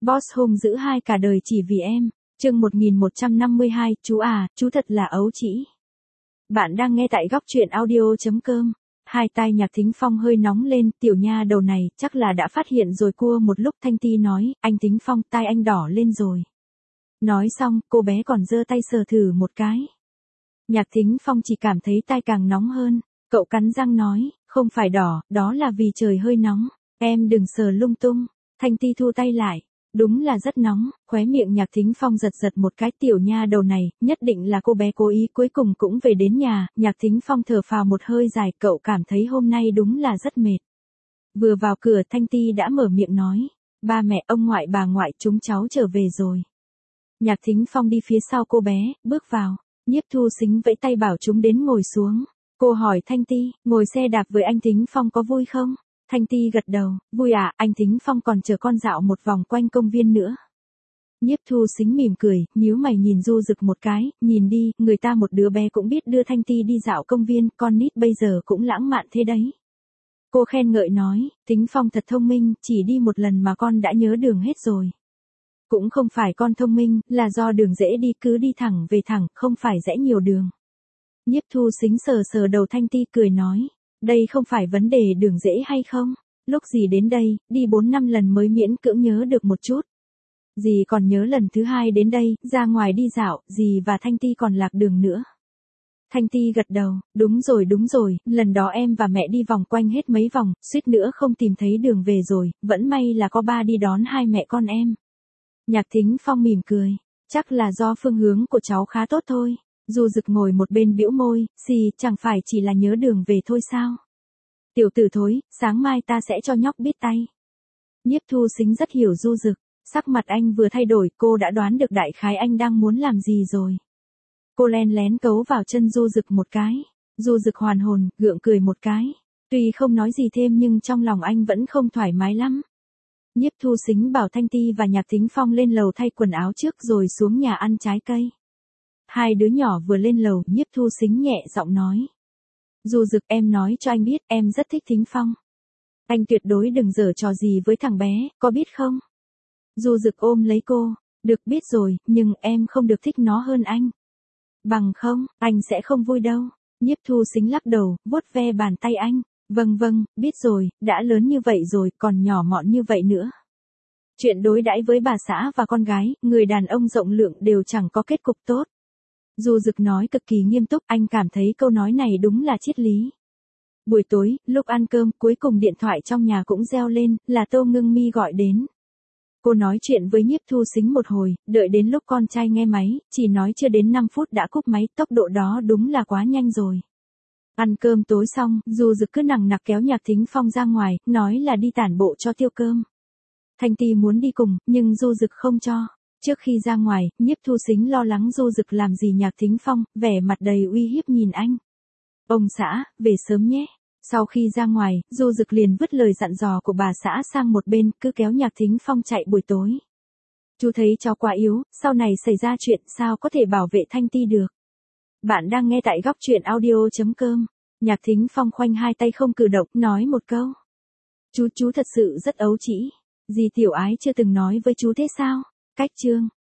Boss hung dữ hai cả đời chỉ vì em. Chương 1152, chú à, chú thật là ấu trĩ. Bạn đang nghe tại góc truyện audio.com. Hai tai Nhạc Thính Phong hơi nóng lên, tiểu nha đầu này chắc là đã phát hiện rồi cua một lúc. Thanh Ti nói, anh Thính Phong, tai anh đỏ lên rồi. Nói xong, cô bé còn giơ tay sờ thử một cái. Nhạc Thính Phong chỉ cảm thấy tai càng nóng hơn. Cậu cắn răng nói, không phải đỏ, đó là vì trời hơi nóng. Em đừng sờ lung tung. Thanh Ti thu tay lại. Đúng là rất nóng, khóe miệng Nhạc Thính Phong giật giật một cái, tiểu nha đầu này, nhất định là cô bé cố ý. Cuối cùng cũng về đến nhà, Nhạc Thính Phong thở phào một hơi dài, cậu cảm thấy hôm nay đúng là rất mệt. Vừa vào cửa Thanh Ti đã mở miệng nói, ba mẹ, ông ngoại bà ngoại chúng cháu trở về rồi. Nhạc Thính Phong đi phía sau cô bé, bước vào, Nhiếp Thu Sính vẫy tay bảo chúng đến ngồi xuống. Cô hỏi Thanh Ti, ngồi xe đạp với anh Thính Phong có vui không? Thanh Ti gật đầu, vui à, anh Thính Phong còn chờ con dạo một vòng quanh công viên nữa. Nhiếp Thu Sính mỉm cười, nhíu mày nhìn Du Dực một cái, nhìn đi, người ta một đứa bé cũng biết đưa Thanh Ti đi dạo công viên, con nít bây giờ cũng lãng mạn thế đấy. Cô khen ngợi nói, Thính Phong thật thông minh, chỉ đi một lần mà con đã nhớ đường hết rồi. Cũng không phải con thông minh, là do đường dễ đi, cứ đi thẳng về thẳng, không phải rẽ nhiều đường. Nhiếp Thu Sính sờ sờ đầu Thanh Ti cười nói, đây không phải vấn đề đường dễ hay không, lúc dì đến đây, đi 4-5 lần mới miễn cưỡng nhớ được một chút. Dì còn nhớ lần thứ 2 đến đây, ra ngoài đi dạo, dì và Thanh Ti còn lạc đường nữa. Thanh Ti gật đầu, đúng rồi, lần đó em và mẹ đi vòng quanh hết mấy vòng, suýt nữa không tìm thấy đường về rồi, vẫn may là có ba đi đón hai mẹ con em. Nhạc Thính Phong mỉm cười, chắc là do phương hướng của cháu khá tốt thôi. Du Dực ngồi một bên bĩu môi, xì, chẳng phải chỉ là nhớ đường về thôi sao? Tiểu tử thối, sáng mai ta sẽ cho nhóc biết tay. Nhiếp Thu Sính rất hiểu Du Dực, sắc mặt anh vừa thay đổi, cô đã đoán được đại khái anh đang muốn làm gì rồi. Cô len lén cấu vào chân Du Dực một cái. Du Dực hoàn hồn, gượng cười một cái. Tuy không nói gì thêm nhưng trong lòng anh vẫn không thoải mái lắm. Nhiếp Thu Sính bảo Thanh Ti và Nhạc Thính Phong lên lầu thay quần áo trước rồi xuống nhà ăn trái cây. Hai đứa nhỏ vừa lên lầu, Nhiếp Thu Sính nhẹ giọng nói. Du Dực, em nói cho anh biết, em rất thích Thính Phong. Anh tuyệt đối đừng giở trò gì với thằng bé, có biết không? Du Dực ôm lấy cô, được biết rồi, nhưng em không được thích nó hơn anh. Bằng không, anh sẽ không vui đâu. Nhiếp Thu Sính lắc đầu, vuốt ve bàn tay anh. Vâng, biết rồi, đã lớn như vậy rồi, còn nhỏ mọn như vậy nữa. Chuyện đối đãi với bà xã và con gái, người đàn ông rộng lượng đều chẳng có kết cục tốt. Du Dực nói cực kỳ nghiêm túc, anh cảm thấy câu nói này đúng là triết lý. Buổi tối, lúc ăn cơm, cuối cùng điện thoại trong nhà cũng reo lên, là Tô Ngưng Mi gọi đến. Cô nói chuyện với Nhiếp Thu Sính một hồi, đợi đến lúc con trai nghe máy, chỉ nói chưa đến 5 phút đã cúp máy, tốc độ đó đúng là quá nhanh rồi. Ăn cơm tối xong, Du Dực cứ nằng nặc kéo Nhạc Thính Phong ra ngoài, nói là đi tản bộ cho tiêu cơm. Thanh Ti muốn đi cùng, nhưng Du Dực không cho. Trước khi ra ngoài, Nhiếp Thu Sính lo lắng Du Dực làm gì Nhạc Thính Phong, vẻ mặt đầy uy hiếp nhìn anh. Ông xã, về sớm nhé. Sau khi ra ngoài, Du Dực liền vứt lời dặn dò của bà xã sang một bên, cứ kéo Nhạc Thính Phong chạy buổi tối. Chú thấy cháu quá yếu, sau này xảy ra chuyện sao có thể bảo vệ Thanh Ti được. Bạn đang nghe tại góc truyện audio.com. Nhạc Thính Phong khoanh hai tay không cử động, nói một câu. Chú thật sự rất ấu trĩ. Dì Tiểu Ái chưa từng nói với chú thế sao? Cách chương.